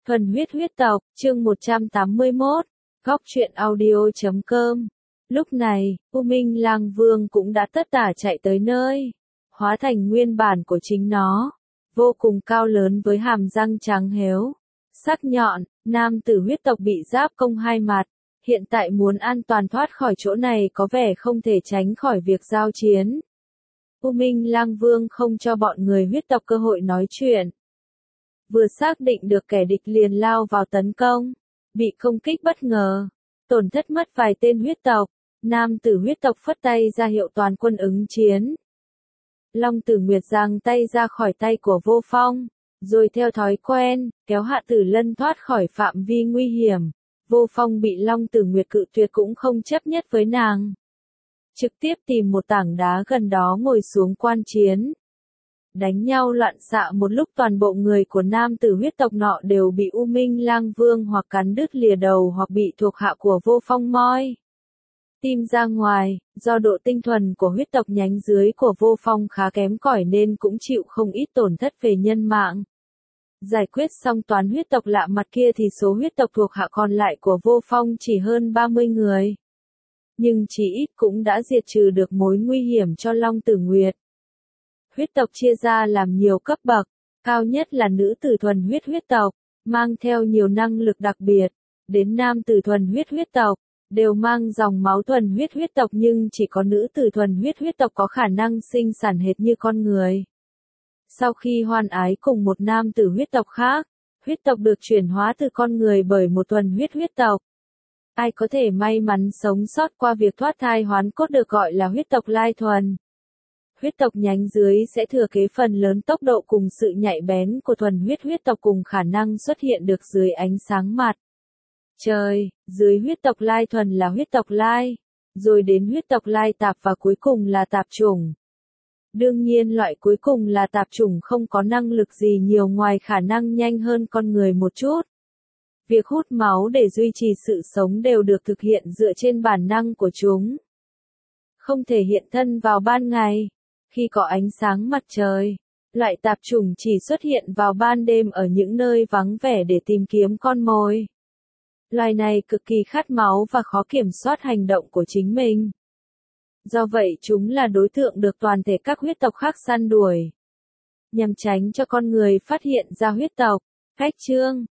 Thuần huyết huyết tộc, chương 181, góc truyện audio.com. Lúc này, U Minh Lang Vương cũng đã tất tả chạy tới nơi, hóa thành nguyên bản của chính nó, vô cùng cao lớn với hàm răng trắng héo, sắc nhọn, nam tử huyết tộc bị giáp công hai mặt, hiện tại muốn an toàn thoát khỏi chỗ này có vẻ không thể tránh khỏi việc giao chiến. U Minh Lang Vương không cho bọn người huyết tộc cơ hội nói chuyện. Vừa xác định được kẻ địch liền lao vào tấn công, bị công kích bất ngờ, tổn thất mất vài tên huyết tộc, nam tử huyết tộc phất tay ra hiệu toàn quân ứng chiến. Long Tử Nguyệt giang tay ra khỏi tay của Vô Phong, rồi theo thói quen, kéo Hạ Tử Lân thoát khỏi phạm vi nguy hiểm. Vô Phong bị Long Tử Nguyệt cự tuyệt cũng không chấp nhất với nàng. Trực tiếp tìm một tảng đá gần đó ngồi xuống quan chiến. Đánh nhau loạn xạ một lúc, toàn bộ người của nam tử huyết tộc nọ đều bị U Minh Lang Vương hoặc cắn đứt lìa đầu hoặc bị thuộc hạ của Vô Phong moi tim ra ngoài, do độ tinh thuần của huyết tộc nhánh dưới của Vô Phong khá kém cỏi nên cũng chịu không ít tổn thất về nhân mạng. Giải quyết xong toán huyết tộc lạ mặt kia thì số huyết tộc thuộc hạ còn lại của Vô Phong chỉ hơn 30 người. Nhưng chỉ ít cũng đã diệt trừ được mối nguy hiểm cho Long Tử Nguyệt. Huyết tộc chia ra làm nhiều cấp bậc, cao nhất là nữ tử thuần huyết huyết tộc, mang theo nhiều năng lực đặc biệt, đến nam tử thuần huyết huyết tộc, đều mang dòng máu thuần huyết huyết tộc, nhưng chỉ có nữ tử thuần huyết huyết tộc có khả năng sinh sản hệt như con người. Sau khi hoan ái cùng một nam tử huyết tộc khác, huyết tộc được chuyển hóa từ con người bởi một thuần huyết huyết tộc. Ai có thể may mắn sống sót qua việc thoát thai hoán cốt được gọi là huyết tộc lai thuần. Huyết tộc nhánh dưới sẽ thừa kế phần lớn tốc độ cùng sự nhạy bén của thuần huyết huyết tộc cùng khả năng xuất hiện được dưới ánh sáng mặt trời. Dưới huyết tộc lai thuần là huyết tộc lai, rồi đến huyết tộc lai tạp và cuối cùng là tạp chủng. Đương nhiên loại cuối cùng là tạp chủng không có năng lực gì nhiều ngoài khả năng nhanh hơn con người một chút. Việc hút máu để duy trì sự sống đều được thực hiện dựa trên bản năng của chúng. Không thể hiện thân vào ban ngày, khi có ánh sáng mặt trời. Loại tạp chủng chỉ xuất hiện vào ban đêm ở những nơi vắng vẻ để tìm kiếm con mồi. Loài này cực kỳ khát máu và khó kiểm soát hành động của chính mình. Do vậy chúng là đối tượng được toàn thể các huyết tộc khác săn đuổi. Nhằm tránh cho con người phát hiện ra huyết tộc, cách chương,